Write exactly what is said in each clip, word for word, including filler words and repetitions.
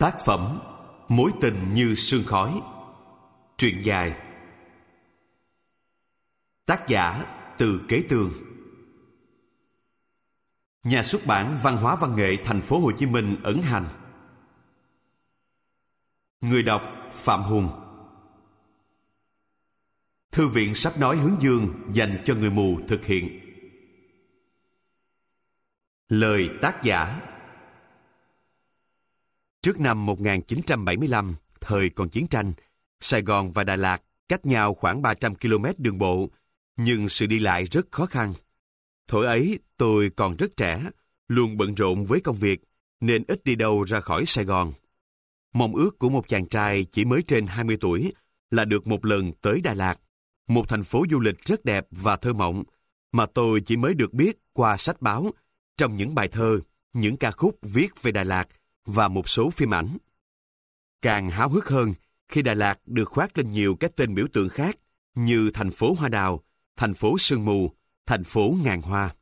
Tác phẩm Mối tình như sương khói. Truyện dài. Tác giả Từ Kế Tường. Nhà xuất bản Văn hóa Văn nghệ Thành phố Hồ Chí Minh ấn hành. Người đọc Phạm Hùng. Thư viện sách nói Hướng Dương dành cho người mù thực hiện. Lời tác giả. Trước năm một nghìn chín trăm bảy mươi lăm, thời còn chiến tranh, Sài Gòn và Đà Lạt cách nhau khoảng ba trăm ki lô mét đường bộ, nhưng sự đi lại rất khó khăn. Thuở ấy, tôi còn rất trẻ, luôn bận rộn với công việc, nên ít đi đâu ra khỏi Sài Gòn. Mong ước của một chàng trai chỉ mới trên hai mươi tuổi là được một lần tới Đà Lạt, một thành phố du lịch rất đẹp và thơ mộng, mà tôi chỉ mới được biết qua sách báo, trong những bài thơ, những ca khúc viết về Đà Lạt và một số phim ảnh. Càng háo hức hơn khi Đà Lạt được khoác lên nhiều cái tên biểu tượng khác như thành phố hoa đào, thành phố sương mù, thành phố ngàn hoa.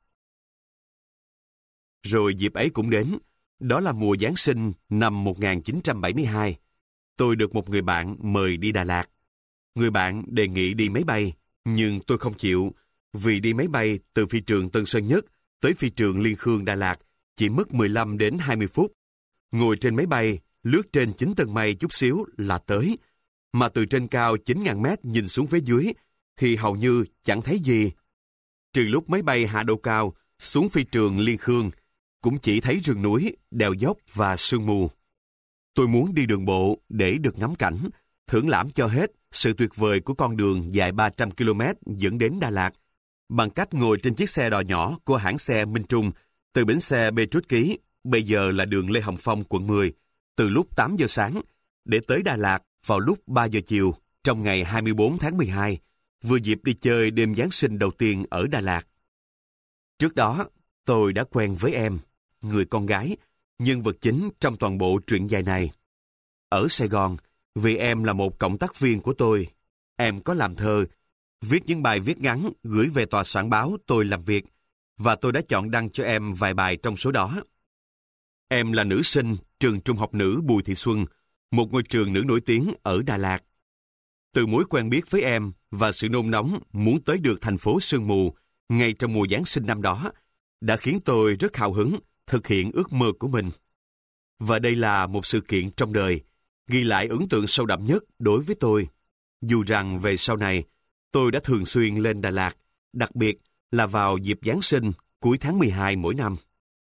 Rồi dịp ấy cũng đến, đó là mùa Giáng sinh năm một nghìn chín trăm bảy mươi hai. Tôi được một người bạn mời đi Đà Lạt. Người bạn đề nghị đi máy bay, nhưng tôi không chịu, vì đi máy bay từ phi trường Tân Sơn Nhất tới phi trường Liên Khương Đà Lạt chỉ mất mười lăm đến hai mươi phút. Ngồi trên máy bay, lướt trên chín tầng mây chút xíu là tới, mà từ trên cao chín nghìn mét nhìn xuống phía dưới thì hầu như chẳng thấy gì. Trừ lúc máy bay hạ độ cao xuống phi trường Liên Khương, cũng chỉ thấy rừng núi, đèo dốc và sương mù. Tôi muốn đi đường bộ để được ngắm cảnh, thưởng lãm cho hết sự tuyệt vời của con đường dài ba trăm ki lô mét dẫn đến Đà Lạt, bằng cách ngồi trên chiếc xe đò nhỏ của hãng xe Minh Trung từ bến xe Petrus Ký, bây giờ là đường Lê Hồng Phong, quận mười, từ lúc tám giờ sáng, để tới Đà Lạt vào lúc ba giờ chiều, trong ngày hai mươi bốn tháng mười hai, vừa dịp đi chơi đêm Giáng sinh đầu tiên ở Đà Lạt. Trước đó, tôi đã quen với em, người con gái, nhân vật chính trong toàn bộ truyện dài này. Ở Sài Gòn, vì em là một cộng tác viên của tôi, em có làm thơ, viết những bài viết ngắn gửi về tòa soạn báo tôi làm việc, và tôi đã chọn đăng cho em vài bài trong số đó. Em là nữ sinh trường trung học nữ Bùi Thị Xuân, một ngôi trường nữ nổi tiếng ở Đà Lạt. Từ mối quen biết với em và sự nôn nóng muốn tới được thành phố sương mù ngay trong mùa Giáng sinh năm đó đã khiến tôi rất hào hứng thực hiện ước mơ của mình. Và đây là một sự kiện trong đời ghi lại ấn tượng sâu đậm nhất đối với tôi, dù rằng về sau này tôi đã thường xuyên lên Đà Lạt, đặc biệt là vào dịp Giáng sinh cuối tháng mười hai mỗi năm.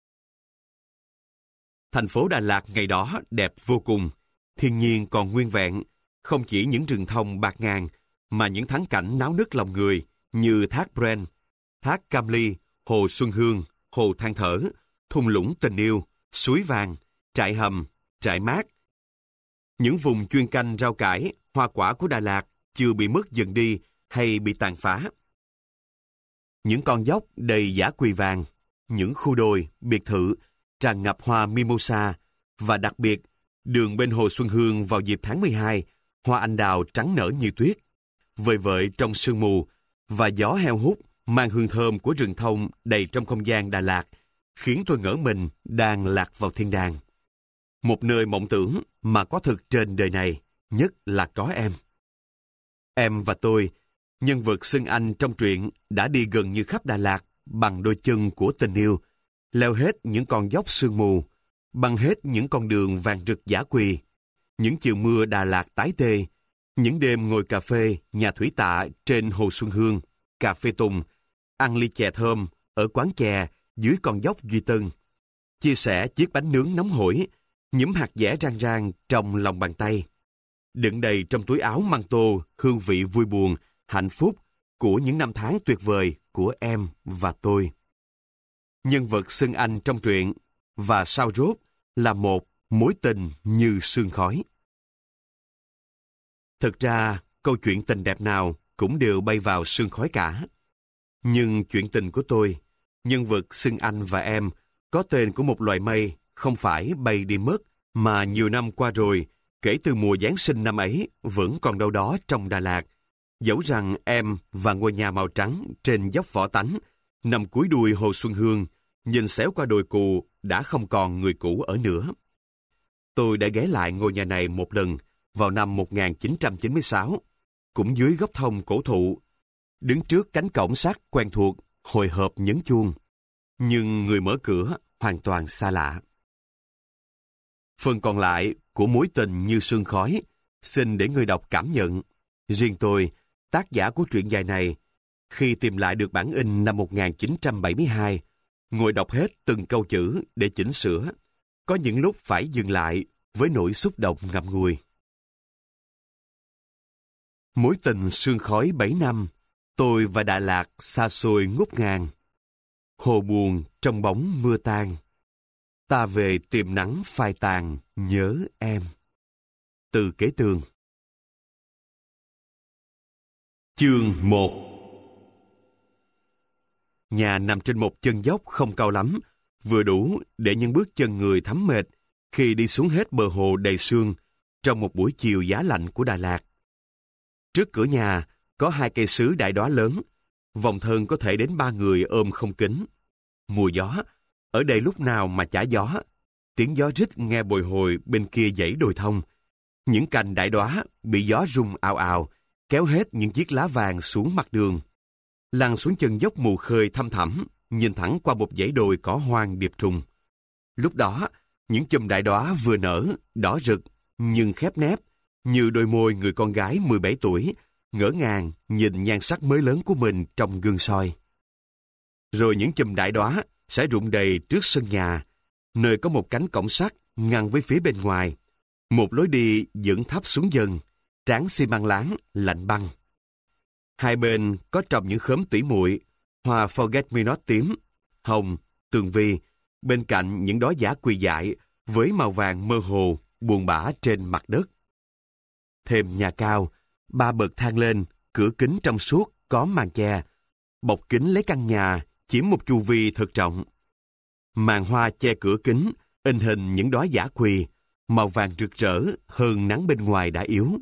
Thành phố Đà Lạt ngày đó đẹp vô cùng, thiên nhiên còn nguyên vẹn, không chỉ những rừng thông bạt ngàn, mà những thắng cảnh náo nức lòng người như thác Bren, thác Cam Ly, hồ Xuân Hương, hồ Than Thở, thung lũng tình yêu, suối vàng, trại hầm, trại mát. Những vùng chuyên canh rau cải, hoa quả của Đà Lạt chưa bị mất dần đi hay bị tàn phá. Những con dốc đầy dã quỳ vàng, những khu đồi, biệt thự tràn ngập hoa mimosa, và đặc biệt, đường bên hồ Xuân Hương vào dịp tháng mười hai, hoa anh đào trắng nở như tuyết, vời vợi trong sương mù, và gió heo hút mang hương thơm của rừng thông đầy trong không gian Đà Lạt, khiến tôi ngỡ mình đang lạc vào thiên đàng. Một nơi mộng tưởng mà có thực trên đời này, nhất là có em. Em và tôi, nhân vật xưng anh trong truyện, đã đi gần như khắp Đà Lạt bằng đôi chân của tình yêu, leo hết những con dốc sương mù, băng hết những con đường vàng rực dã quỳ, những chiều mưa Đà Lạt tái tê, những đêm ngồi cà phê nhà thủy tạ trên hồ Xuân Hương, cà phê Tùng, ăn ly chè thơm ở quán chè dưới con dốc Duy Tân, chia sẻ chiếc bánh nướng nóng hổi, nhúm hạt dẻ rang rang trong lòng bàn tay, đựng đầy trong túi áo măng tô hương vị vui buồn, hạnh phúc của những năm tháng tuyệt vời của em và tôi. Nhân vật xưng anh trong truyện, và sao rốt là một mối tình như sương khói. Thực ra, câu chuyện tình đẹp nào cũng đều bay vào sương khói cả. Nhưng chuyện tình của tôi, nhân vật xưng anh và em, có tên của một loài mây, không phải bay đi mất, mà nhiều năm qua rồi, kể từ mùa Giáng sinh năm ấy, vẫn còn đâu đó trong Đà Lạt. Dẫu rằng em và ngôi nhà màu trắng trên dốc Võ Tánh, nằm cuối đuôi hồ Xuân Hương, nhìn xéo qua đồi cù đã không còn người cũ ở nữa. Tôi đã ghé lại ngôi nhà này một lần vào năm một nghìn chín trăm chín mươi sáu, cũng dưới gốc thông cổ thụ, đứng trước cánh cổng sắt quen thuộc, hồi hộp nhấn chuông. Nhưng người mở cửa hoàn toàn xa lạ. Phần còn lại của Mối tình như sương khói, xin để người đọc cảm nhận. Riêng tôi, tác giả của truyện dài này, khi tìm lại được bản in năm một nghìn chín trăm bảy mươi hai, ngồi đọc hết từng câu chữ để chỉnh sửa, có những lúc phải dừng lại với nỗi xúc động ngậm ngùi. Mối tình sương khói bảy năm, tôi và Đà Lạt xa xôi ngút ngàn. Hồ buồn trong bóng mưa tan, ta về tìm nắng phai tàn nhớ em. Từ Kế Tường. Chương một. Nhà nằm trên một chân dốc không cao lắm, vừa đủ để những bước chân người thấm mệt khi đi xuống hết bờ hồ đầy sương trong một buổi chiều giá lạnh của Đà Lạt. Trước cửa nhà có hai cây sứ đại đóa lớn, vòng thân có thể đến ba người ôm không kính. Mùa gió, ở đây lúc nào mà chả gió. Tiếng gió rít nghe bồi hồi bên kia dãy đồi thông. Những cành đại đóa bị gió rung ào ào, kéo hết những chiếc lá vàng xuống mặt đường. Lăn xuống chân dốc mù khơi thăm thẳm, nhìn thẳng qua một dãy đồi cỏ hoang điệp trùng. Lúc đó, những chùm đại đóa vừa nở, đỏ rực, nhưng khép nép, như đôi môi người con gái mười bảy tuổi, ngỡ ngàng nhìn nhan sắc mới lớn của mình trong gương soi. Rồi những chùm đại đóa sẽ rụng đầy trước sân nhà, nơi có một cánh cổng sắt ngăn với phía bên ngoài. Một lối đi dẫn thấp xuống dần, tráng xi măng láng, lạnh băng. Hai bên có trồng những khóm tỉ muội, hoa forget me not tím, hồng, tường vi, bên cạnh những đóa dã quỳ dại với màu vàng mơ hồ, buồn bã trên mặt đất. Thêm nhà cao, ba bậc thang lên, cửa kính trong suốt có màn che, bọc kính lấy căn nhà chiếm một chu vi thật rộng. Màn hoa che cửa kính, in hình những đóa dã quỳ, màu vàng rực rỡ hơn nắng bên ngoài đã yếu.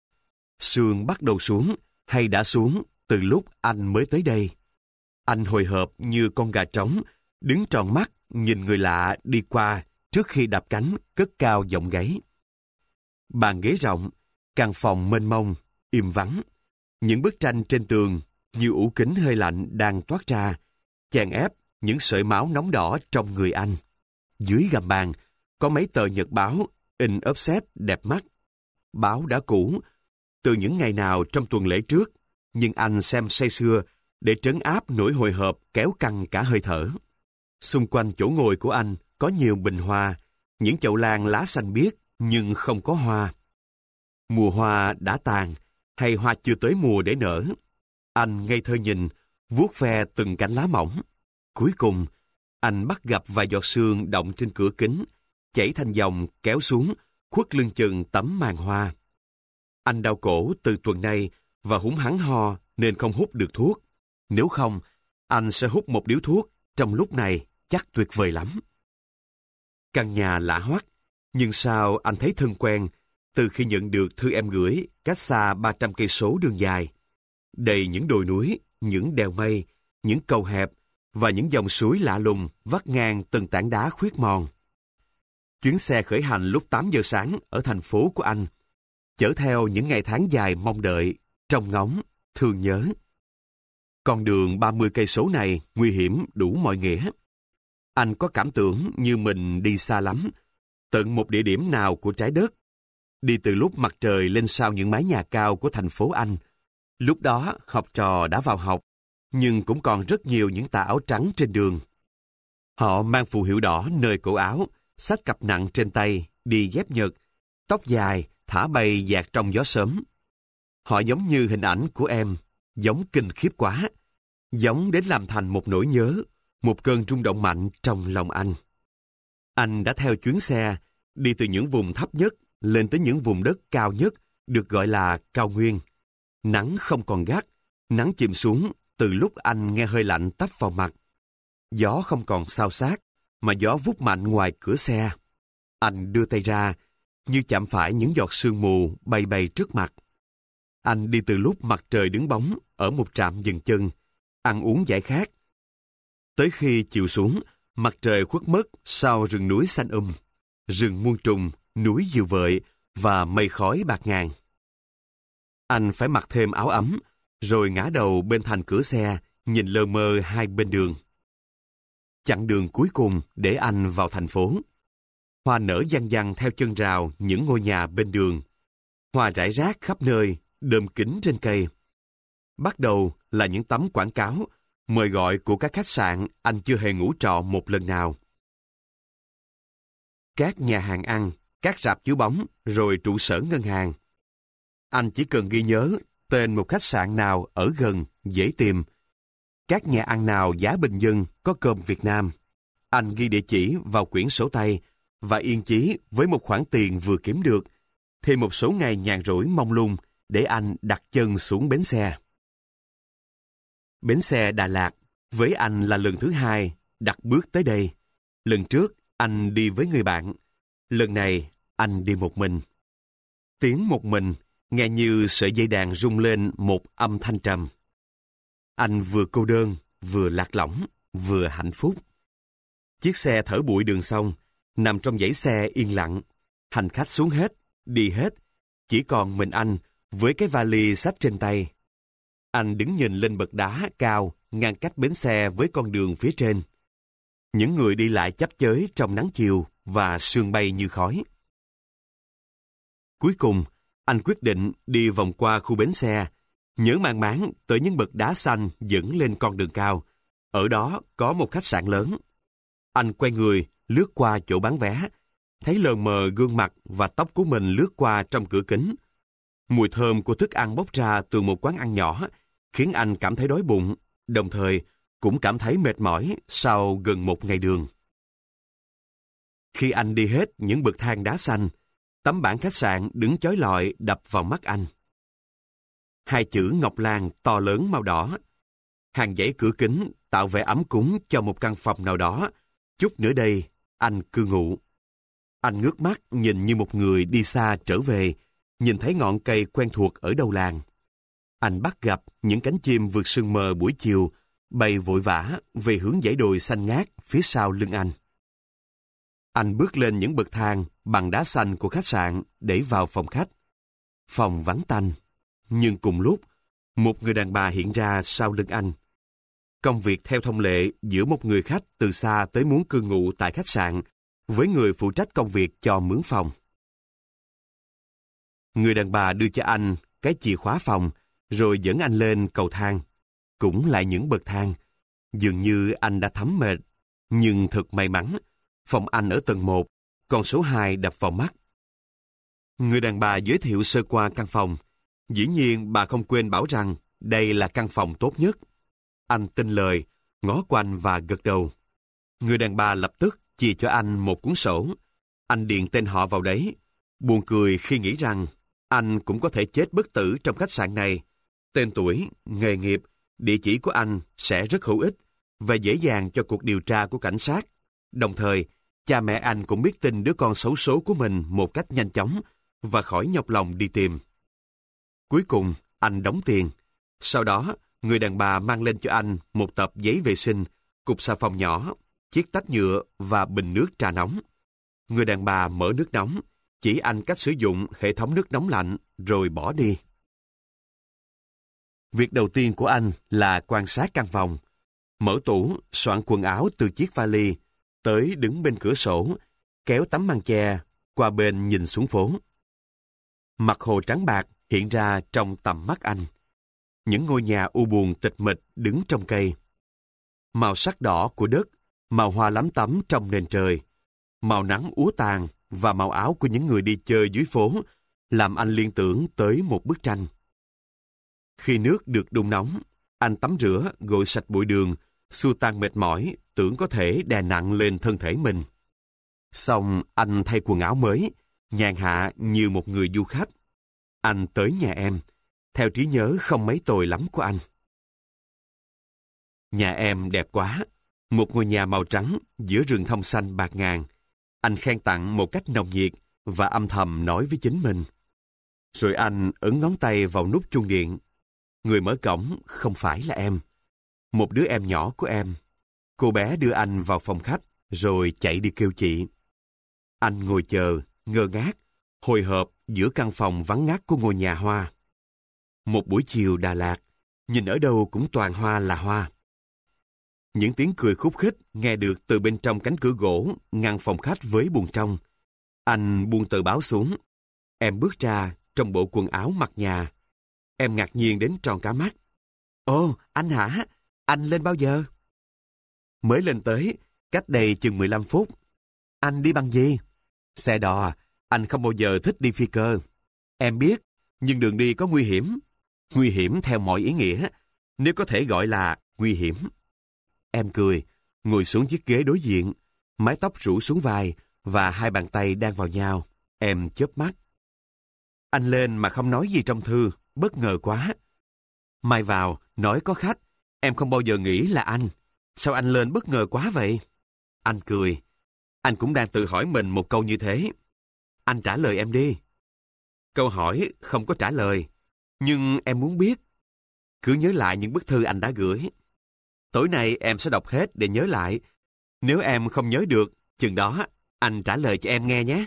Sương bắt đầu xuống, hay đã xuống từ lúc anh mới tới đây. Anh hồi hộp như con gà trống, đứng tròn mắt nhìn người lạ đi qua trước khi đạp cánh cất cao giọng gáy. Bàn ghế rộng, căn phòng mênh mông, im vắng. Những bức tranh trên tường như ủ kính hơi lạnh đang toát ra, chèn ép những sợi máu nóng đỏ trong người anh. Dưới gầm bàn có mấy tờ nhật báo in offset đẹp mắt. Báo đã cũ, từ những ngày nào trong tuần lễ trước, nhưng anh xem say sưa để trấn áp nỗi hồi hộp kéo căng cả hơi thở. Xung quanh chỗ ngồi của anh có nhiều bình hoa, những chậu lan lá xanh biếc nhưng không có hoa. Mùa hoa đã tàn, hay hoa chưa tới mùa để nở. Anh ngây thơ nhìn, vuốt ve từng cánh lá mỏng. Cuối cùng, anh bắt gặp vài giọt sương động trên cửa kính, chảy thành dòng kéo xuống, khuất lưng chừng tấm màn hoa. Anh đau cổ từ tuần nay và húng hắng ho nên không hút được thuốc. Nếu không, anh sẽ hút một điếu thuốc trong lúc này chắc tuyệt vời lắm. Căn nhà lạ hoắc, nhưng sao anh thấy thân quen từ khi nhận được thư em gửi cách xa ba trăm cây số đường dài, đầy những đồi núi, những đèo mây, những cầu hẹp và những dòng suối lạ lùng vắt ngang từng tảng đá khuyết mòn. Chuyến xe khởi hành lúc tám giờ sáng ở thành phố của anh, chở theo những ngày tháng dài mong đợi, trông ngóng, thương nhớ. Con đường ba mươi cây số này nguy hiểm đủ mọi nghĩa. Anh có cảm tưởng như mình đi xa lắm, tận một địa điểm nào của trái đất. Đi từ lúc mặt trời lên sau những mái nhà cao của thành phố Anh. Lúc đó học trò đã vào học, nhưng cũng còn rất nhiều những tà áo trắng trên đường. Họ mang phù hiệu đỏ nơi cổ áo, xách cặp nặng trên tay, đi dép nhật, tóc dài, thả bay dạt trong gió sớm. Họ giống như hình ảnh của em, giống kinh khiếp quá, giống đến làm thành một nỗi nhớ, một cơn rung động mạnh trong lòng anh. Anh đã theo chuyến xe, đi từ những vùng thấp nhất lên tới những vùng đất cao nhất, được gọi là cao nguyên. Nắng không còn gắt, nắng chìm xuống từ lúc anh nghe hơi lạnh tấp vào mặt. Gió không còn xao xát, mà gió vút mạnh ngoài cửa xe. Anh đưa tay ra, như chạm phải những giọt sương mù bay bay trước mặt. Anh đi từ lúc mặt trời đứng bóng ở một trạm dừng chân, ăn uống giải khát. Tới khi chiều xuống, mặt trời khuất mất sau rừng núi xanh um, rừng muôn trùng, núi diều vợi và mây khói bạc ngàn. Anh phải mặc thêm áo ấm, rồi ngã đầu bên thành cửa xe, nhìn lơ mơ hai bên đường. Chặng đường cuối cùng để anh vào thành phố. Hoa nở văng văng theo chân rào những ngôi nhà bên đường. Hoa rải rác khắp nơi, đơm kính trên cây. Bắt đầu là những tấm quảng cáo, mời gọi của các khách sạn anh chưa hề ngủ trọ một lần nào. Các nhà hàng ăn, các rạp chiếu bóng, rồi trụ sở ngân hàng. Anh chỉ cần ghi nhớ tên một khách sạn nào ở gần, dễ tìm. Các nhà ăn nào giá bình dân có cơm Việt Nam. Anh ghi địa chỉ vào quyển sổ tay và yên chí với một khoản tiền vừa kiếm được, thêm một số ngày nhàn rỗi mông lung để anh đặt chân xuống bến xe. Bến xe Đà Lạt với anh là lần thứ hai đặt bước tới đây. Lần trước anh đi với người bạn, lần này anh đi một mình. Tiếng một mình nghe như sợi dây đàn rung lên một âm thanh trầm. Anh vừa cô đơn, vừa lạc lõng, vừa hạnh phúc. Chiếc xe thở bụi đường xong, nằm trong dãy xe yên lặng. Hành khách xuống hết, đi hết. Chỉ còn mình anh với cái vali xách trên tay. Anh đứng nhìn lên bậc đá cao ngăn cách bến xe với con đường phía trên. Những người đi lại chắp chới trong nắng chiều và sương bay như khói. Cuối cùng, anh quyết định đi vòng qua khu bến xe, nhớ mang máng tới những bậc đá xanh dẫn lên con đường cao. Ở đó có một khách sạn lớn. Anh quay người, lướt qua chỗ bán vé, thấy lờ mờ gương mặt và tóc của mình lướt qua trong cửa kính. Mùi thơm của thức ăn bốc ra từ một quán ăn nhỏ khiến anh cảm thấy đói bụng, đồng thời cũng cảm thấy mệt mỏi sau gần một ngày đường. Khi anh đi hết những bậc thang đá xanh, tấm bảng khách sạn đứng chói lọi đập vào mắt anh. Hai chữ Ngọc Lan to lớn màu đỏ. Hàng dãy cửa kính tạo vẻ ấm cúng cho một căn phòng nào đó. Chút nữa đây, anh cư ngụ. Anh ngước mắt nhìn như một người đi xa trở về, nhìn thấy ngọn cây quen thuộc ở đầu làng. Anh bắt gặp những cánh chim vượt sương mờ buổi chiều, bay vội vã về hướng dãy đồi xanh ngát phía sau lưng anh. Anh bước lên những bậc thang bằng đá xanh của khách sạn để vào phòng khách. Phòng vắng tanh, nhưng cùng lúc, một người đàn bà hiện ra sau lưng anh. Công việc theo thông lệ giữa một người khách từ xa tới muốn cư ngụ tại khách sạn với người phụ trách công việc cho mướn phòng. Người đàn bà đưa cho anh cái chìa khóa phòng, rồi dẫn anh lên cầu thang. Cũng lại những bậc thang. Dường như anh đã thấm mệt, nhưng thật may mắn, phòng anh ở tầng một, còn số hai đập vào mắt. Người đàn bà giới thiệu sơ qua căn phòng. Dĩ nhiên bà không quên bảo rằng đây là căn phòng tốt nhất. Anh tin lời, ngó quanh và gật đầu. Người đàn bà lập tức chia cho anh một cuốn sổ. Anh điền tên họ vào đấy. Buồn cười khi nghĩ rằng anh cũng có thể chết bất tử trong khách sạn này. Tên tuổi, nghề nghiệp, địa chỉ của anh sẽ rất hữu ích và dễ dàng cho cuộc điều tra của cảnh sát. Đồng thời, cha mẹ anh cũng biết tin đứa con xấu số của mình một cách nhanh chóng và khỏi nhọc lòng đi tìm. Cuối cùng, anh đóng tiền. Sau đó, người đàn bà mang lên cho anh một tập giấy vệ sinh, cục xà phòng nhỏ, chiếc tách nhựa và bình nước trà nóng. Người đàn bà mở nước nóng, chỉ anh cách sử dụng hệ thống nước nóng lạnh, rồi bỏ đi. Việc đầu tiên của anh là quan sát căn phòng. Mở tủ, soạn quần áo từ chiếc vali, tới đứng bên cửa sổ, kéo tấm màn che, qua bên nhìn xuống phố. Mặt hồ trắng bạc hiện ra trong tầm mắt anh. Những ngôi nhà u buồn tịch mịch đứng trong cây. Màu sắc đỏ của đất, màu hoa lắm tấm trong nền trời, màu nắng úa tàn và màu áo của những người đi chơi dưới phố làm anh liên tưởng tới một bức tranh. Khi nước được đun nóng, anh tắm rửa, gội sạch bụi đường, xua tan mệt mỏi, tưởng có thể đè nặng lên thân thể mình. Xong anh thay quần áo mới, nhàn hạ như một người du khách. Anh tới nhà em, theo trí nhớ không mấy tồi lắm của anh. Nhà em đẹp quá, một ngôi nhà màu trắng giữa rừng thông xanh bạt ngàn. Anh khen tặng một cách nồng nhiệt và âm thầm nói với chính mình. Rồi anh ấn ngón tay vào nút chuông điện. Người mở cổng không phải là em, một đứa em nhỏ của em. Cô bé đưa anh vào phòng khách, rồi chạy đi kêu chị. Anh ngồi chờ, ngơ ngác, hồi hộp giữa căn phòng vắng ngắt của ngôi nhà hoa. Một buổi chiều Đà Lạt, nhìn ở đâu cũng toàn hoa là hoa. Những tiếng cười khúc khích nghe được từ bên trong cánh cửa gỗ ngăn phòng khách với buồng trong. Anh buông tờ báo xuống. Em bước ra trong bộ quần áo mặc nhà. Em ngạc nhiên đến tròn cả mắt. Ồ, anh hả? Anh lên bao giờ? Mới lên tới, cách đây chừng mười lăm phút. Anh đi bằng gì? Xe đò, anh không bao giờ thích đi phi cơ. Em biết, nhưng đường đi có nguy hiểm. Nguy hiểm theo mọi ý nghĩa, nếu có thể gọi là nguy hiểm. Em cười, ngồi xuống chiếc ghế đối diện, mái tóc rủ xuống vai và hai bàn tay đang vào nhau. Em chớp mắt. Anh lên mà không nói gì trong thư, bất ngờ quá. Mai vào, nói có khách, em không bao giờ nghĩ là anh. Sao anh lên bất ngờ quá vậy? Anh cười. Anh cũng đang tự hỏi mình một câu như thế. Anh trả lời em đi. Câu hỏi không có trả lời, nhưng em muốn biết. Cứ nhớ lại những bức thư anh đã gửi. Tối nay em sẽ đọc hết để nhớ lại. Nếu em không nhớ được, chừng đó anh trả lời cho em nghe nhé.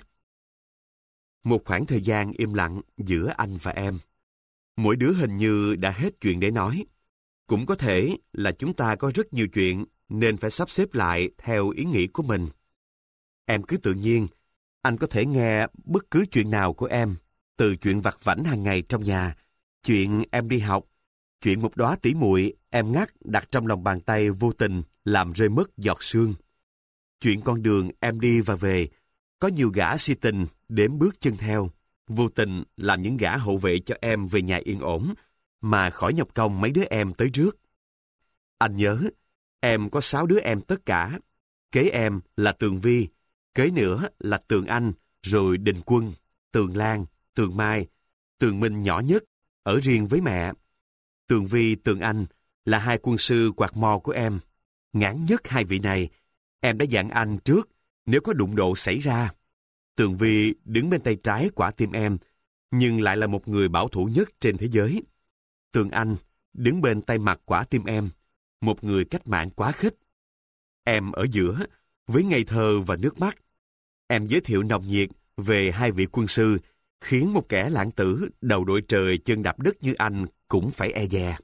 Một khoảng thời gian im lặng giữa anh và em. Mỗi đứa hình như đã hết chuyện để nói. Cũng có thể là chúng ta có rất nhiều chuyện nên phải sắp xếp lại theo ý nghĩ của mình. Em cứ tự nhiên, anh có thể nghe bất cứ chuyện nào của em, từ chuyện vặt vãnh hàng ngày trong nhà, chuyện em đi học, chuyện một đóa tỉ muội em ngắt đặt trong lòng bàn tay vô tình làm rơi mất giọt sương. Chuyện con đường em đi và về, có nhiều gã si tình đếm bước chân theo, vô tình làm những gã hậu vệ cho em về nhà yên ổn, mà khỏi nhọc công mấy đứa em tới trước. Anh nhớ, em có sáu đứa em tất cả. Kế em là Tường Vi, kế nữa là Tường Anh, rồi Đình Quân, Tường Lan, Tường Mai, Tường Minh nhỏ nhất, ở riêng với mẹ. Tường Vi, Tường Anh là hai quân sư quạt mò của em. Ngán nhất hai vị này, em đã dặn anh trước nếu có đụng độ xảy ra. Tường Vi đứng bên tay trái quả tim em, nhưng lại là một người bảo thủ nhất trên thế giới. Tường Anh đứng bên tay mặt quả tim em, một người cách mạng quá khích. Em ở giữa, với ngây thơ và nước mắt. Em giới thiệu nồng nhiệt về hai vị quân sư, khiến một kẻ lãng tử đầu đội trời chân đạp đất như anh cũng phải e dè.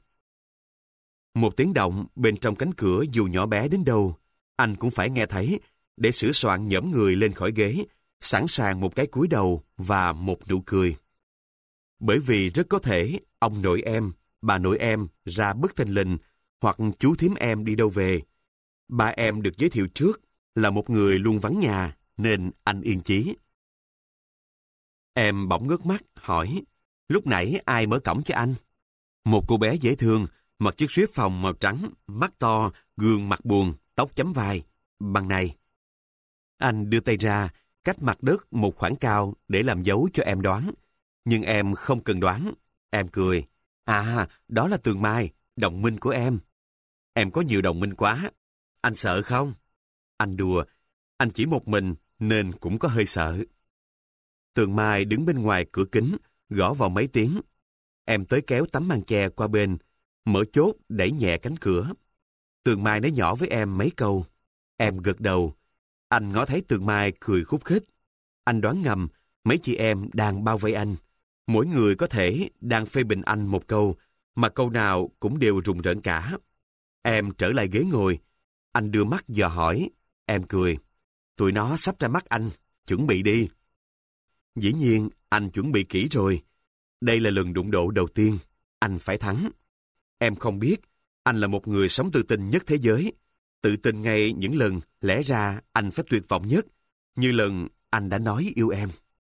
Một tiếng động bên trong cánh cửa dù nhỏ bé đến đâu, anh cũng phải nghe thấy để sửa soạn nhổm người lên khỏi ghế, sẵn sàng một cái cúi đầu và một nụ cười. Bởi vì rất có thể ông nội em, bà nội em ra bất thình lình hoặc chú thím em đi đâu về. Ba em được giới thiệu trước là một người luôn vắng nhà nên anh yên chí. Em bỗng ngước mắt hỏi, lúc nãy ai mở cổng cho anh? Một cô bé dễ thương, mặc chiếc suýt phòng màu trắng, mắt to, gương mặt buồn, tóc chấm vai, bằng này. Anh đưa tay ra, cách mặt đất một khoảng cao để làm dấu cho em đoán. Nhưng em không cần đoán. Em cười. À, đó là Tường Mai, đồng minh của em. Em có nhiều đồng minh quá. Anh sợ không? Anh đùa. Anh chỉ một mình nên cũng có hơi sợ. Tường Mai đứng bên ngoài cửa kính, gõ vào mấy tiếng. Em tới kéo tấm màn che qua bên, mở chốt đẩy nhẹ cánh cửa. Tường Mai nói nhỏ với em mấy câu. Em gật đầu. Anh ngó thấy Tường Mai cười khúc khích. Anh đoán ngầm mấy chị em đang bao vây anh. Mỗi người có thể đang phê bình anh một câu, mà câu nào cũng đều rùng rợn cả. Em trở lại ghế ngồi. Anh đưa mắt dò hỏi. Em cười. Tụi nó sắp ra mắt anh. Chuẩn bị đi. Dĩ nhiên, anh chuẩn bị kỹ rồi. Đây là lần đụng độ đầu tiên. Anh phải thắng. Em không biết, anh là một người sống tự tin nhất thế giới. Tự tin ngay những lần lẽ ra anh phải tuyệt vọng nhất, như lần anh đã nói yêu em.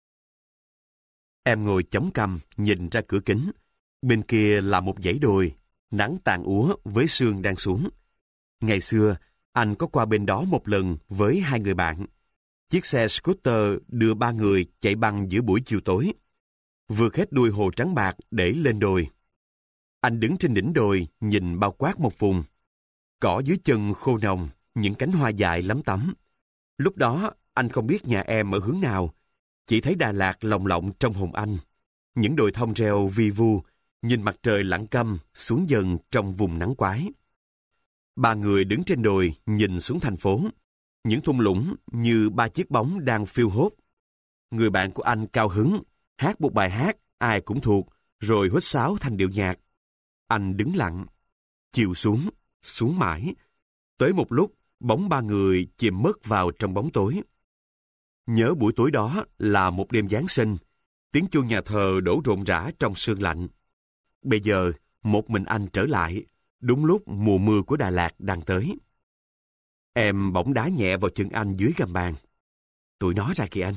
Em ngồi chống cằm nhìn ra cửa kính. Bên kia là một dãy đồi, nắng tàn úa với sương đang xuống. Ngày xưa, anh có qua bên đó một lần với hai người bạn. Chiếc xe scooter đưa ba người chạy băng giữa buổi chiều tối. Vượt hết đuôi hồ trắng bạc để lên đồi. Anh đứng trên đỉnh đồi nhìn bao quát một vùng. Cỏ dưới chân khô nồng, những cánh hoa dại lắm tắm. Lúc đó, anh không biết nhà em ở hướng nào. Chỉ thấy Đà Lạt lồng lộng trong hồn anh. Những đồi thông reo vi vu, nhìn mặt trời lặng câm xuống dần trong vùng nắng quái. Ba người đứng trên đồi nhìn xuống thành phố. Những thung lũng như ba chiếc bóng đang phiêu hốt. người bạn của anh cao hứng, hát một bài hát ai cũng thuộc, rồi huýt sáo thành điệu nhạc. Anh đứng lặng, chiều xuống, xuống mãi. Tới một lúc, bóng ba người chìm mất vào trong bóng tối. Nhớ buổi tối đó là một đêm Giáng sinh, tiếng chuông nhà thờ đổ rộn rã trong sương lạnh. Bây giờ, một mình anh trở lại, đúng lúc mùa mưa của Đà Lạt đang tới. Em bỗng đá nhẹ vào chân anh dưới gầm bàn. Tụi nó ra kìa anh.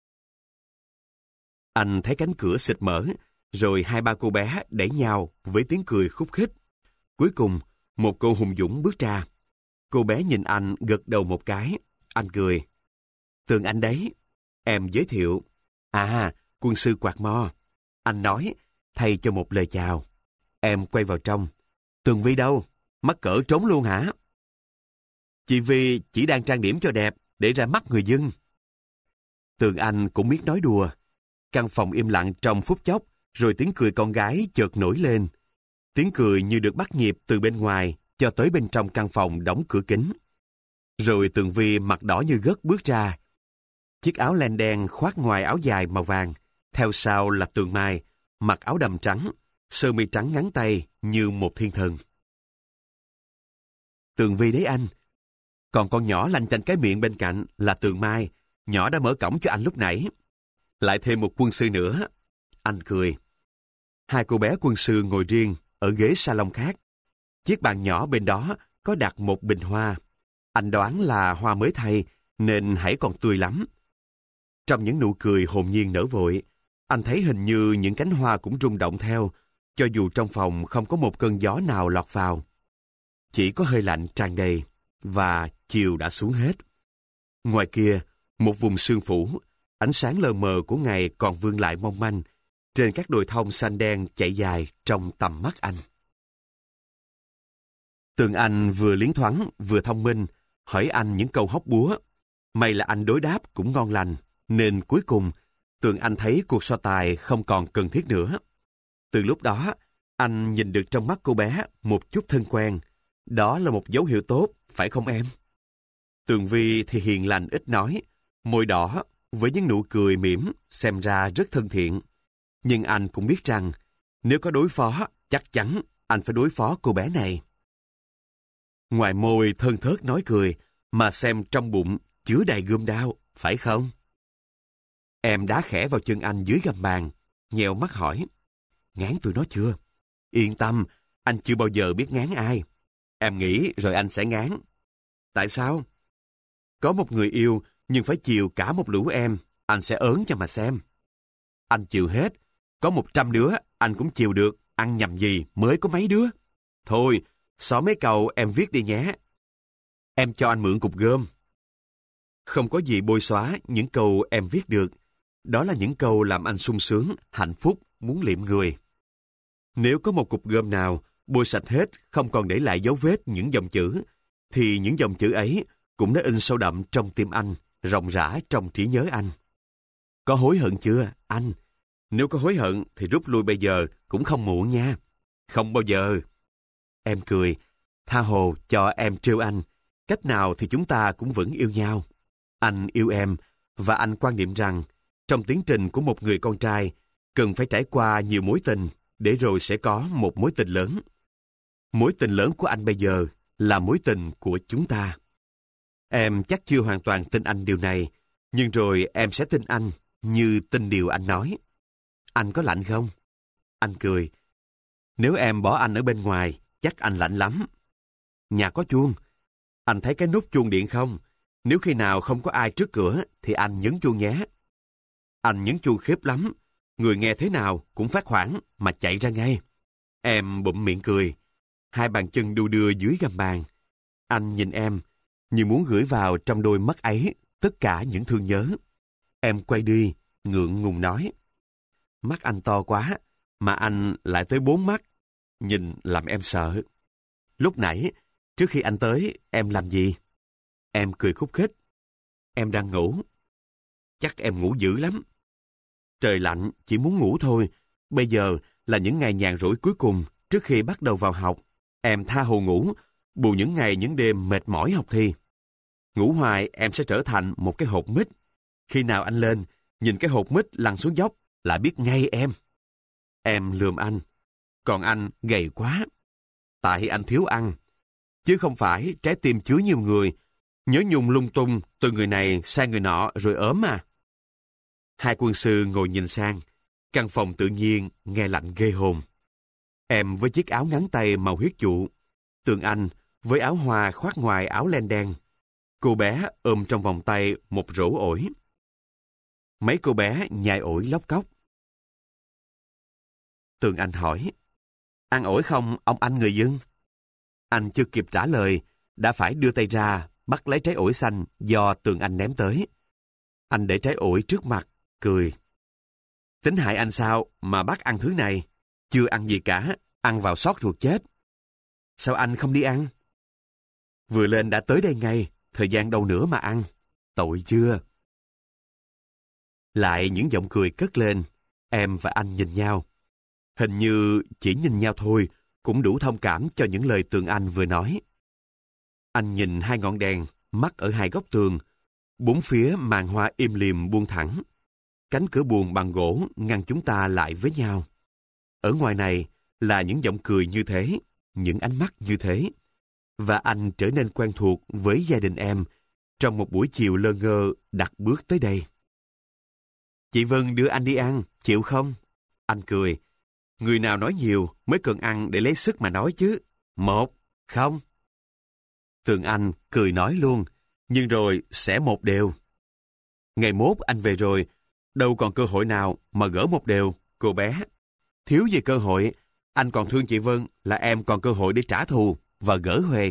Anh thấy cánh cửa xịt mở, rồi hai ba cô bé đẩy nhau với tiếng cười khúc khích. Cuối cùng, một cô hùng dũng bước ra. Cô bé nhìn anh gật đầu một cái. Anh cười. Tường Anh đấy. Em giới thiệu. À, quân sư Quạt Mo. Anh nói, thay cho một lời chào. Em quay vào trong. Tường Vi đâu? Mắc cỡ trốn luôn hả? Chị Vi chỉ đang trang điểm cho đẹp, để ra mắt người dân. Tường Anh cũng biết nói đùa. Căn phòng im lặng trong phút chốc, rồi tiếng cười con gái chợt nổi lên. Tiếng cười như được bắt nhịp từ bên ngoài cho tới bên trong căn phòng đóng cửa kính. Rồi Tường Vi mặt đỏ như gấc bước ra. Chiếc áo len đen khoác ngoài áo dài màu vàng, theo sau là Tường Mai, mặc áo đầm trắng, sơ mi trắng ngắn tay như một thiên thần. Tường Vi đấy anh. Còn con nhỏ lanh chanh cái miệng bên cạnh là Tường Mai, nhỏ đã mở cổng cho anh lúc nãy. Lại thêm một quân sư nữa. Anh cười. Hai cô bé quân sư ngồi riêng ở ghế salon khác. Chiếc bàn nhỏ bên đó có đặt một bình hoa. Anh đoán là hoa mới thay nên hãy còn tươi lắm. Trong những nụ cười hồn nhiên nở vội, anh thấy hình như những cánh hoa cũng rung động theo, cho dù trong phòng không có một cơn gió nào lọt vào. Chỉ có hơi lạnh tràn đầy, và chiều đã xuống hết. Ngoài kia, một vùng sương phủ, ánh sáng lờ mờ của ngày còn vương lại mong manh, trên các đồi thông xanh đen chạy dài trong tầm mắt anh. Tường Anh vừa liến thoáng, vừa thông minh, hỏi anh những câu hóc búa. May là anh đối đáp cũng ngon lành, nên cuối cùng, Tường Anh thấy cuộc so tài không còn cần thiết nữa. Từ lúc đó, anh nhìn được trong mắt cô bé một chút thân quen. Đó là một dấu hiệu tốt, phải không em? Tường Vi thì hiền lành ít nói, môi đỏ, với những nụ cười mỉm, xem ra rất thân thiện. Nhưng anh cũng biết rằng, nếu có đối phó, chắc chắn anh phải đối phó cô bé này. Ngoài môi thơn thớt nói cười, mà xem trong bụng chứa đầy gươm đao, phải không? Em đá khẽ vào chân anh dưới gầm bàn, nheo mắt hỏi. Ngán tụi nó chưa? Yên tâm, anh chưa bao giờ biết ngán ai. Em nghĩ rồi anh sẽ ngán. Tại sao? Có một người yêu, nhưng phải chiều cả một lũ em, anh sẽ ớn cho mà xem. Anh chiều hết, có một trăm đứa, anh cũng chiều được, ăn nhầm gì mới có mấy đứa. Thôi, xỏ mấy câu em viết đi nhé. Em cho anh mượn cục gôm. Không có gì bôi xóa những câu em viết được. Đó là những câu làm anh sung sướng, hạnh phúc, muốn liệm người. Nếu có một cục gôm nào bôi sạch hết, không còn để lại dấu vết những dòng chữ, thì những dòng chữ ấy cũng đã in sâu đậm trong tim anh, rộng rã trong trí nhớ anh. Có hối hận chưa, anh? Nếu có hối hận thì rút lui bây giờ cũng không muộn nha. Không bao giờ. Em cười, tha hồ cho em trêu anh. Cách nào thì chúng ta cũng vẫn yêu nhau. Anh yêu em, và anh quan niệm rằng, trong tiến trình của một người con trai, cần phải trải qua nhiều mối tình, để rồi sẽ có một mối tình lớn. Mối tình lớn của anh bây giờ là mối tình của chúng ta. Em chắc chưa hoàn toàn tin anh điều này, nhưng rồi em sẽ tin anh như tin điều anh nói. Anh có lạnh không? Anh cười. Nếu em bỏ anh ở bên ngoài, chắc anh lạnh lắm. Nhà có chuông. Anh thấy cái nút chuông điện không? Nếu khi nào không có ai trước cửa, thì anh nhấn chuông nhé. Anh nhấn chuông khiếp lắm. Người nghe thế nào cũng phát hoảng mà chạy ra ngay. Em bụm miệng cười. Hai bàn chân đu đưa dưới gầm bàn. Anh nhìn em, như muốn gửi vào trong đôi mắt ấy tất cả những thương nhớ. Em quay đi, ngượng ngùng nói. Mắt anh to quá, mà anh lại tới bốn mắt. Nhìn làm em sợ. Lúc nãy, trước khi anh tới, em làm gì? Em cười khúc khích. Em đang ngủ. Chắc em ngủ dữ lắm. Trời lạnh, chỉ muốn ngủ thôi. Bây giờ là những ngày nhàn rỗi cuối cùng trước khi bắt đầu vào học. Em tha hồ ngủ, bù những ngày những đêm mệt mỏi học thi. Ngủ hoài em sẽ trở thành một cái hột mít. Khi nào anh lên Nhìn cái hột mít lăn xuống dốc là biết ngay em. Em lườm anh. Còn anh gầy quá. Tại anh thiếu ăn. Chứ không phải trái tim chứa nhiều người. Nhớ nhung lung tung từ người này sang người nọ rồi ốm à. Hai quân sư ngồi nhìn sang. Căn phòng tự nhiên nghe lạnh ghê hồn. Em với chiếc áo ngắn tay màu huyết dụ. Tường Anh với áo hoa khoác ngoài áo len đen. Cô bé ôm trong vòng tay một rổ ổi. Mấy cô bé nhai ổi lóc cóc. Tường Anh hỏi, ăn ổi không ông anh người dân? Anh chưa kịp trả lời, đã phải đưa tay ra, bắt lấy trái ổi xanh do Tường Anh ném tới. Anh để trái ổi trước mặt, cười. Tính hại anh sao mà bắt ăn thứ này? Chưa ăn gì cả, ăn vào xót ruột chết. Sao anh không đi ăn? Vừa lên đã tới đây ngay, thời gian đâu nữa mà ăn. Tội chưa? Lại những giọng cười cất lên, em và anh nhìn nhau. Hình như chỉ nhìn nhau thôi, cũng đủ thông cảm cho những lời Tường Anh vừa nói. Anh nhìn hai ngọn đèn, mắc ở hai góc tường. Bốn phía màn hoa im lìm buông thẳng. Cánh cửa buồng bằng gỗ ngăn chúng ta lại với nhau. Ở ngoài này là những giọng cười như thế, những ánh mắt như thế. Và anh trở nên quen thuộc với gia đình em trong một buổi chiều lơ ngơ đặt bước tới đây. Chị Vân đưa anh đi ăn, chịu không? Anh cười. Người nào nói nhiều mới cần ăn để lấy sức mà nói chứ. Một, không. Tường Anh cười nói luôn, nhưng rồi sẽ một đều. Ngày mốt anh về rồi, đâu còn cơ hội nào mà gỡ một đều, cô bé. Thiếu gì cơ hội, anh còn thương chị Vân là em còn cơ hội để trả thù và gỡ huề.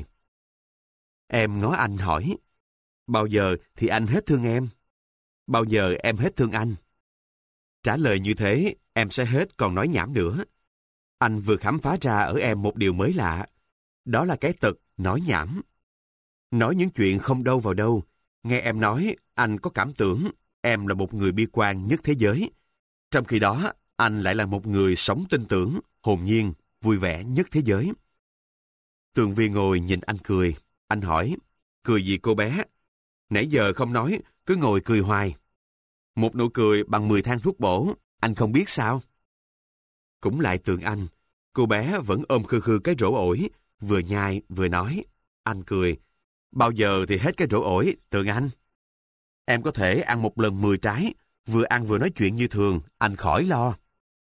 Em ngó anh hỏi, bao giờ thì anh hết thương em? Bao giờ em hết thương anh? Trả lời như thế, em sẽ hết còn nói nhảm nữa. Anh vừa khám phá ra ở em một điều mới lạ. Đó là cái tật nói nhảm. Nói những chuyện không đâu vào đâu. Nghe em nói, anh có cảm tưởng em là một người bi quan nhất thế giới. Trong khi đó, anh lại là một người sống tin tưởng, hồn nhiên, vui vẻ nhất thế giới. Tường Vi ngồi nhìn anh cười. Anh hỏi, cười gì cô bé? Nãy giờ không nói, cứ ngồi cười hoài. Một nụ cười bằng mười thang thuốc bổ, anh không biết sao? Cũng lại Tường Anh, cô bé vẫn ôm khư khư cái rổ ổi, vừa nhai vừa nói. Anh cười, bao giờ thì hết cái rổ ổi, Tường Anh? Em có thể ăn một lần mười trái, vừa ăn vừa nói chuyện như thường, anh khỏi lo.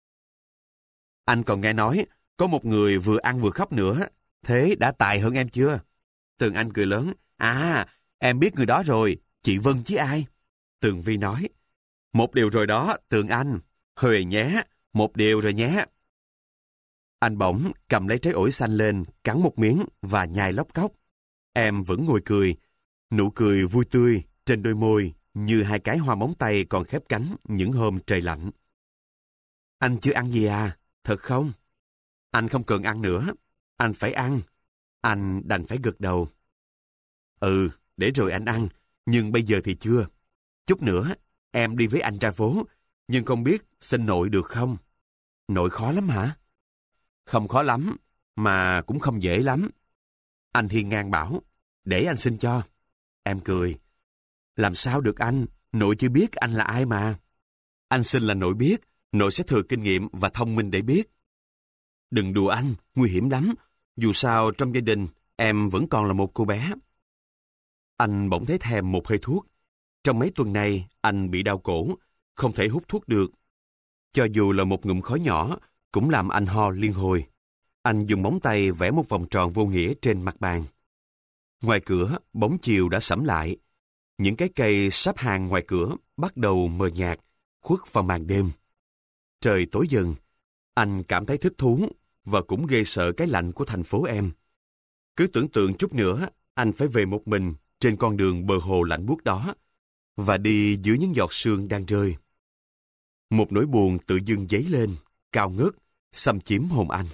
Anh còn nghe nói, có một người vừa ăn vừa khóc nữa, thế đã tài hơn em chưa? Tường Anh cười lớn, à, em biết người đó rồi, chị Vân chứ ai? Tường Vi nói, một điều rồi đó, Tường Anh, huề nhé, một điều rồi nhé. Anh bỗng cầm lấy trái ổi xanh lên, cắn một miếng và nhai lóc cóc. Em vẫn ngồi cười, nụ cười vui tươi trên đôi môi như hai cái hoa móng tay còn khép cánh những hôm trời lạnh. Anh chưa ăn gì à? Thật không? Anh không cần ăn nữa. Anh phải ăn. Anh đành phải gật đầu. Ừ, để rồi anh ăn, nhưng bây giờ thì chưa. Chút nữa, em đi với anh ra phố, nhưng không biết xin nội được không? Nội khó lắm hả? Không khó lắm, mà cũng không dễ lắm. Anh hiên ngang bảo, để anh xin cho. Em cười. Làm sao được anh, nội chưa biết anh là ai mà. Anh xin là nội biết, nội sẽ thừa kinh nghiệm và thông minh để biết. Đừng đùa anh, nguy hiểm lắm. Dù sao trong gia đình, em vẫn còn là một cô bé. Anh bỗng thấy thèm một hơi thuốc. Trong mấy tuần nay, anh bị đau cổ, không thể hút thuốc được. Cho dù là một ngụm khói nhỏ, cũng làm anh ho liên hồi. Anh dùng móng tay vẽ một vòng tròn vô nghĩa trên mặt bàn. Ngoài cửa, bóng chiều đã sẫm lại. Những cái cây sắp hàng ngoài cửa bắt đầu mờ nhạt, khuất vào màn đêm. Trời tối dần, anh cảm thấy thích thú và cũng ghê sợ cái lạnh của thành phố em. Cứ tưởng tượng chút nữa, anh phải về một mình trên con đường bờ hồ lạnh buốt đó và đi dưới những giọt sương đang rơi. Một nỗi buồn tự dưng dấy lên, cao ngất, xâm chiếm hồn anh.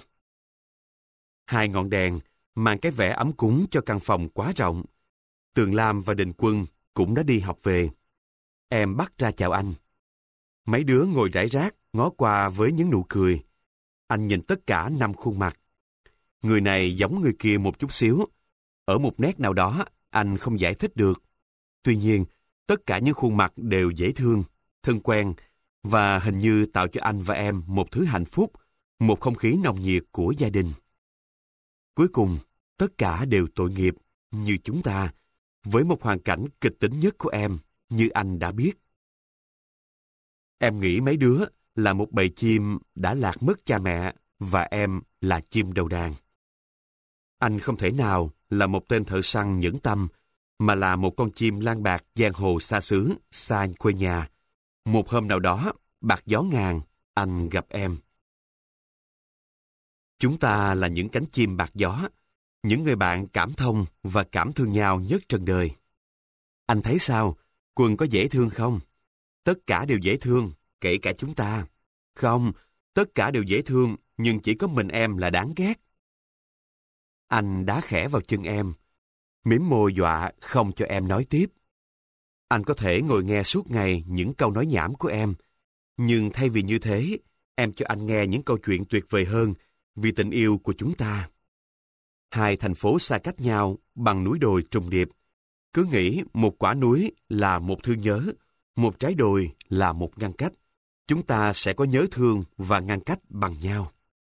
Hai ngọn đèn mang cái vẻ ấm cúng cho căn phòng quá rộng. Tường Lam và Đình Quân cũng đã đi học về. Em bắt ra chào anh. Mấy đứa ngồi rải rác, ngó qua với những nụ cười. Anh nhìn tất cả năm khuôn mặt. Người này giống người kia một chút xíu. Ở một nét nào đó, anh không giải thích được. Tuy nhiên, tất cả những khuôn mặt đều dễ thương, thân quen, và hình như tạo cho anh và em một thứ hạnh phúc, một không khí nồng nhiệt của gia đình. Cuối cùng, tất cả đều tội nghiệp, như chúng ta, với một hoàn cảnh kịch tính nhất của em, như anh đã biết. Em nghĩ mấy đứa là một bầy chim đã lạc mất cha mẹ, và em là chim đầu đàn. Anh không thể nào là một tên thợ săn nhẫn tâm, mà là một con chim lang bạc giang hồ xa xứ, xa quê nhà. Một hôm nào đó, bạc gió ngàn, anh gặp em. Chúng ta là những cánh chim bạc gió, những người bạn cảm thông và cảm thương nhau nhất trần đời. Anh thấy sao? Quân có dễ thương không? Tất cả đều dễ thương, kể cả chúng ta. Không, tất cả đều dễ thương, nhưng chỉ có mình em là đáng ghét. Anh đá khẽ vào chân em, mím môi dọa không cho em nói tiếp. Anh có thể ngồi nghe suốt ngày những câu nói nhảm của em, nhưng thay vì như thế, em cho anh nghe những câu chuyện tuyệt vời hơn vì tình yêu của chúng ta. Hai thành phố xa cách nhau bằng núi đồi trùng điệp. Cứ nghĩ một quả núi là một thương nhớ, một trái đồi là một ngăn cách. Chúng ta sẽ có nhớ thương và ngăn cách bằng nhau.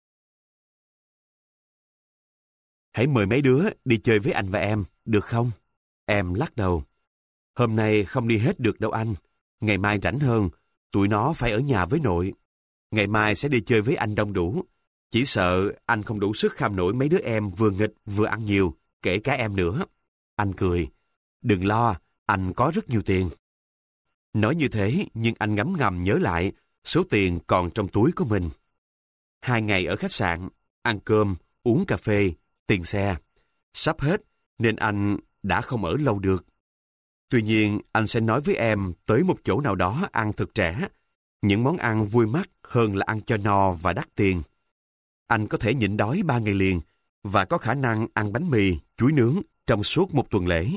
Hãy mời mấy đứa đi chơi với anh và em, được không? Em lắc đầu. Hôm nay không đi hết được đâu anh. Ngày mai rảnh hơn, tụi nó phải ở nhà với nội. Ngày mai sẽ đi chơi với anh đông đủ. Chỉ sợ anh không đủ sức kham nổi mấy đứa em vừa nghịch vừa ăn nhiều, kể cả em nữa. Anh cười. Đừng lo, anh có rất nhiều tiền. Nói như thế, nhưng anh ngấm ngầm nhớ lại số tiền còn trong túi của mình. Hai ngày ở khách sạn, ăn cơm, uống cà phê, tiền xe. Sắp hết, nên anh đã không ở lâu được. Tuy nhiên, anh sẽ nói với em tới một chỗ nào đó ăn thật rẻ. Những món ăn vui mắt hơn là ăn cho no và đắt tiền. Anh có thể nhịn đói ba ngày liền và có khả năng ăn bánh mì, chuối nướng trong suốt một tuần lễ.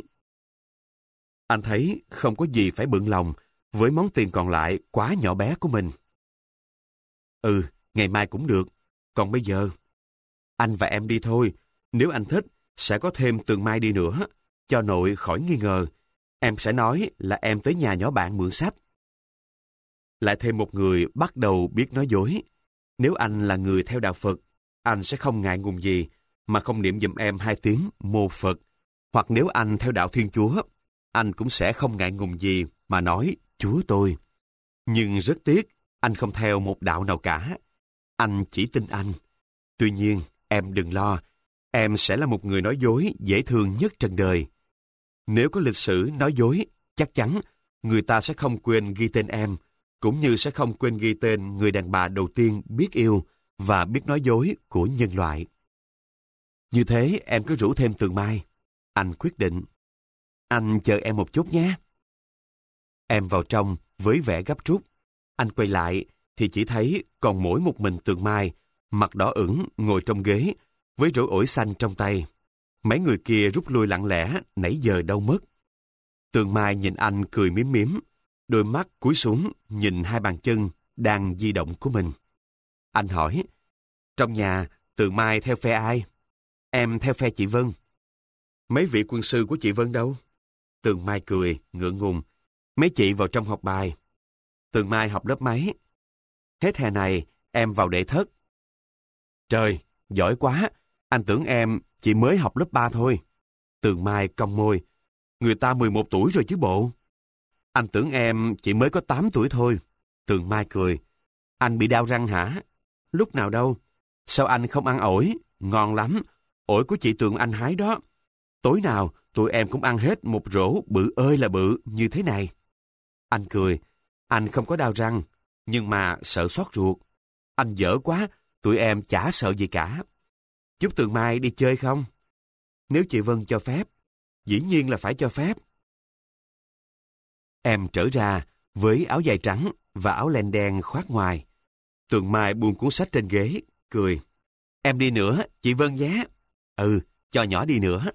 Anh thấy không có gì phải bận lòng với món tiền còn lại quá nhỏ bé của mình. Ừ, ngày mai cũng được. Còn bây giờ, anh và em đi thôi. Nếu anh thích, sẽ có thêm Tường Mai đi nữa. Cho nội khỏi nghi ngờ. Em sẽ nói là em tới nhà nhỏ bạn mượn sách. Lại thêm một người bắt đầu biết nói dối. Nếu anh là người theo đạo Phật, anh sẽ không ngại ngùng gì mà không niệm giùm em hai tiếng mô Phật. Hoặc nếu anh theo đạo Thiên Chúa, anh cũng sẽ không ngại ngùng gì mà nói Chúa tôi. Nhưng rất tiếc, anh không theo một đạo nào cả. Anh chỉ tin anh. Tuy nhiên, em đừng lo, em sẽ là một người nói dối dễ thương nhất trần đời. Nếu có lịch sử nói dối, chắc chắn người ta sẽ không quên ghi tên em, cũng như sẽ không quên ghi tên người đàn bà đầu tiên biết yêu và biết nói dối của nhân loại. Như thế em cứ rủ thêm Tường Mai. Anh quyết định. Anh chờ em một chút nhé. Em vào trong với vẻ gấp rút. Anh quay lại thì chỉ thấy còn mỗi một mình Tường Mai, mặt đỏ ửng ngồi trong ghế với rổ ổi xanh trong tay. Mấy người kia rút lui lặng lẽ, nãy giờ đâu mất. Tường Mai nhìn anh cười mím mím, đôi mắt cúi xuống nhìn hai bàn chân đang di động của mình. Anh hỏi, trong nhà Tường Mai theo phe ai? Em theo phe chị Vân. Mấy vị quân sư của chị Vân đâu? Tường Mai cười, ngượng ngùng. Mấy chị vào trong học bài. Tường Mai học lớp mấy? Hết hè này, em vào đệ thất. Trời, giỏi quá, anh tưởng em chỉ mới học lớp ba thôi. Tường Mai cong môi. Người ta mười một tuổi rồi chứ bộ. Anh tưởng em chỉ mới có tám tuổi thôi. Tường Mai cười. Anh bị đau răng hả? Lúc nào đâu? Sao anh không ăn ổi? Ngon lắm. Ổi của chị Tường anh hái đó. Tối nào tụi em cũng ăn hết một rổ bự ơi là bự như thế này. Anh cười. Anh không có đau răng, nhưng mà sợ xót ruột. Anh dở quá, tụi em chả sợ gì cả. Chúc Tường Mai đi chơi không? Nếu chị Vân cho phép. Dĩ nhiên là phải cho phép. Em trở ra với áo dài trắng và áo len đen khoác ngoài. Tường Mai buông cuốn sách trên ghế, cười. Em đi nữa, chị Vân nhé. Ừ, cho nhỏ đi nữa.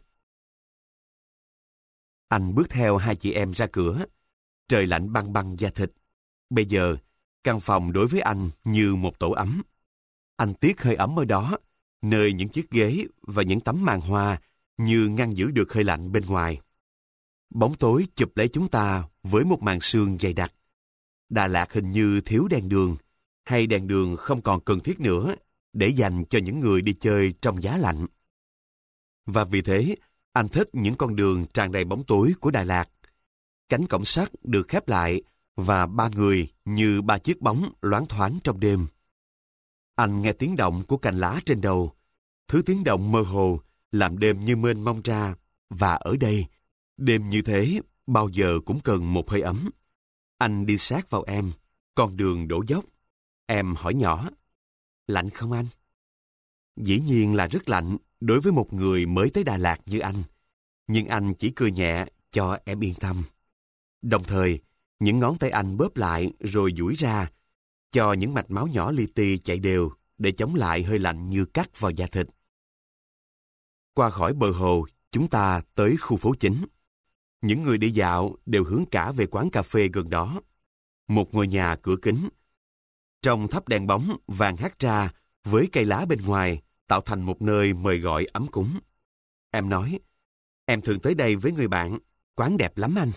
Anh bước theo hai chị em ra cửa. Trời lạnh băng băng da thịt. Bây giờ, căn phòng đối với anh như một tổ ấm. Anh tiếc hơi ấm ở đó, nơi những chiếc ghế và những tấm màn hoa như ngăn giữ được hơi lạnh bên ngoài. Bóng tối chụp lấy chúng ta với một màn sương dày đặc. Đà Lạt hình như thiếu đèn đường, hay đèn đường không còn cần thiết nữa để dành cho những người đi chơi trong giá lạnh. Và vì thế, anh thích những con đường tràn đầy bóng tối của Đà Lạt. Cánh cổng sắt được khép lại và ba người như ba chiếc bóng loáng thoáng trong đêm. Anh nghe tiếng động của cành lá trên đầu. Thứ tiếng động mơ hồ làm đêm như mênh mông ra. Và ở đây, đêm như thế bao giờ cũng cần một hơi ấm. Anh đi sát vào em, con đường đổ dốc. Em hỏi nhỏ, lạnh không anh? Dĩ nhiên là rất lạnh đối với một người mới tới Đà Lạt như anh. Nhưng anh chỉ cười nhẹ cho em yên tâm. Đồng thời, những ngón tay anh bóp lại rồi duỗi ra, cho những mạch máu nhỏ li ti chạy đều để chống lại hơi lạnh như cắt vào da thịt. Qua khỏi bờ hồ, chúng ta tới khu phố chính. Những người đi dạo đều hướng cả về quán cà phê gần đó. Một ngôi nhà cửa kính. Trong thắp đèn bóng vàng hát ra với cây lá bên ngoài tạo thành một nơi mời gọi ấm cúng. Em nói, em thường tới đây với người bạn, quán đẹp lắm anh.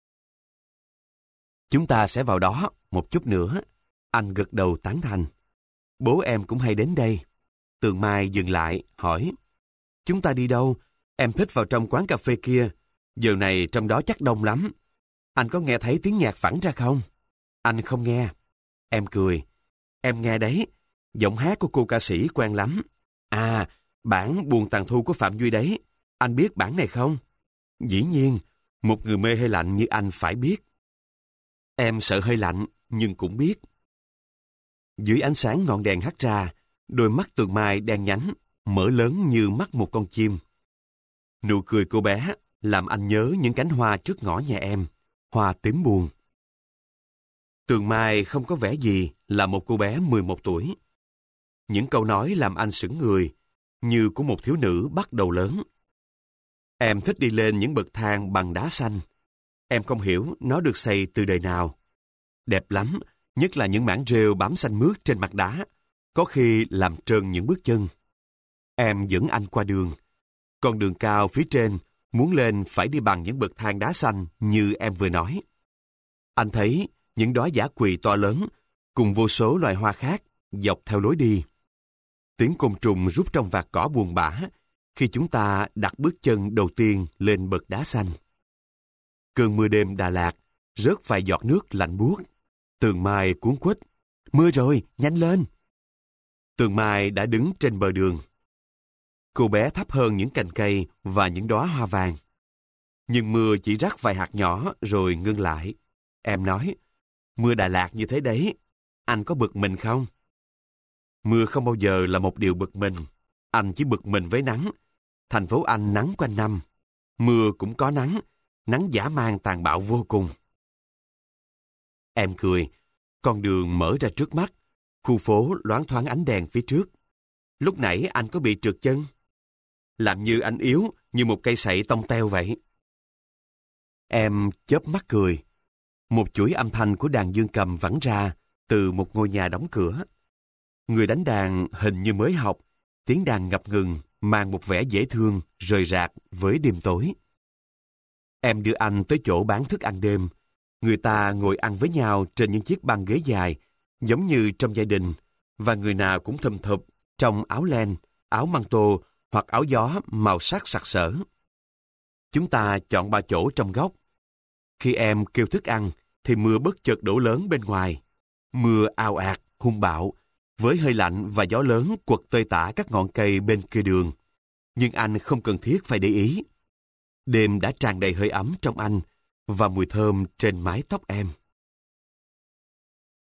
Chúng ta sẽ vào đó một chút nữa. Anh gật đầu tán thành. Bố em cũng hay đến đây. Tường Mai dừng lại, hỏi, chúng ta đi đâu? Em thích vào trong quán cà phê kia. Giờ này trong đó chắc đông lắm. Anh có nghe thấy tiếng nhạc phẳng ra không? Anh không nghe. Em cười. Em nghe đấy. Giọng hát của cô ca sĩ quen lắm. À, bản Buồn Tàn Thu của Phạm Duy đấy. Anh biết bản này không? Dĩ nhiên, một người mê hơi lạnh như anh phải biết. Em sợ hơi lạnh, nhưng cũng biết. Dưới ánh sáng ngọn đèn hắt ra, đôi mắt Tường Mai đen nhánh, mở lớn như mắt một con chim. Nụ cười cô bé làm anh nhớ những cánh hoa trước ngõ nhà em, hoa tím buồn. Tường Mai không có vẻ gì là một cô bé mười một tuổi. Những câu nói làm anh sững người, như của một thiếu nữ bắt đầu lớn. Em thích đi lên những bậc thang bằng đá xanh. Em không hiểu nó được xây từ đời nào. Đẹp lắm, nhất là những mảng rêu bám xanh mướt trên mặt đá, có khi làm trơn những bước chân. Em dẫn anh qua đường. Con đường cao phía trên, muốn lên phải đi bằng những bậc thang đá xanh như em vừa nói. Anh thấy những đóa dã quỳ to lớn, cùng vô số loài hoa khác, dọc theo lối đi. Tiếng côn trùng rút trong vạt cỏ buồn bã, khi chúng ta đặt bước chân đầu tiên lên bậc đá xanh. Cơn mưa đêm Đà Lạt, rớt vài giọt nước lạnh buốt. Tường Mai cuống quýt. Mưa rồi, nhanh lên! Tường Mai đã đứng trên bờ đường. Cô bé thấp hơn những cành cây và những đóa hoa vàng. Nhưng mưa chỉ rắc vài hạt nhỏ rồi ngưng lại. Em nói, mưa Đà Lạt như thế đấy, anh có bực mình không? Mưa không bao giờ là một điều bực mình. Anh chỉ bực mình với nắng. Thành phố anh nắng quanh năm. Mưa cũng có nắng, nắng dã man tàn bạo vô cùng. Em cười, con đường mở ra trước mắt, khu phố loáng thoáng ánh đèn phía trước. Lúc nãy anh có bị trượt chân? Làm như anh yếu, như một cây sậy tông teo vậy. Em chớp mắt cười. Một chuỗi âm thanh của đàn dương cầm vẳng ra từ một ngôi nhà đóng cửa. Người đánh đàn hình như mới học, tiếng đàn ngập ngừng, mang một vẻ dễ thương, rời rạc với đêm tối. Em đưa anh tới chỗ bán thức ăn đêm. Người ta ngồi ăn với nhau trên những chiếc băng ghế dài, giống như trong gia đình, và người nào cũng thùm thụp trong áo len, áo măng tô hoặc áo gió màu sắc sặc sỡ. Chúng ta chọn ba chỗ trong góc. Khi em kêu thức ăn, thì mưa bất chợt đổ lớn bên ngoài. Mưa ào ạt, hung bạo, với hơi lạnh và gió lớn quật tơi tả các ngọn cây bên kia đường. Nhưng anh không cần thiết phải để ý. Đêm đã tràn đầy hơi ấm trong anh và mùi thơm trên mái tóc em.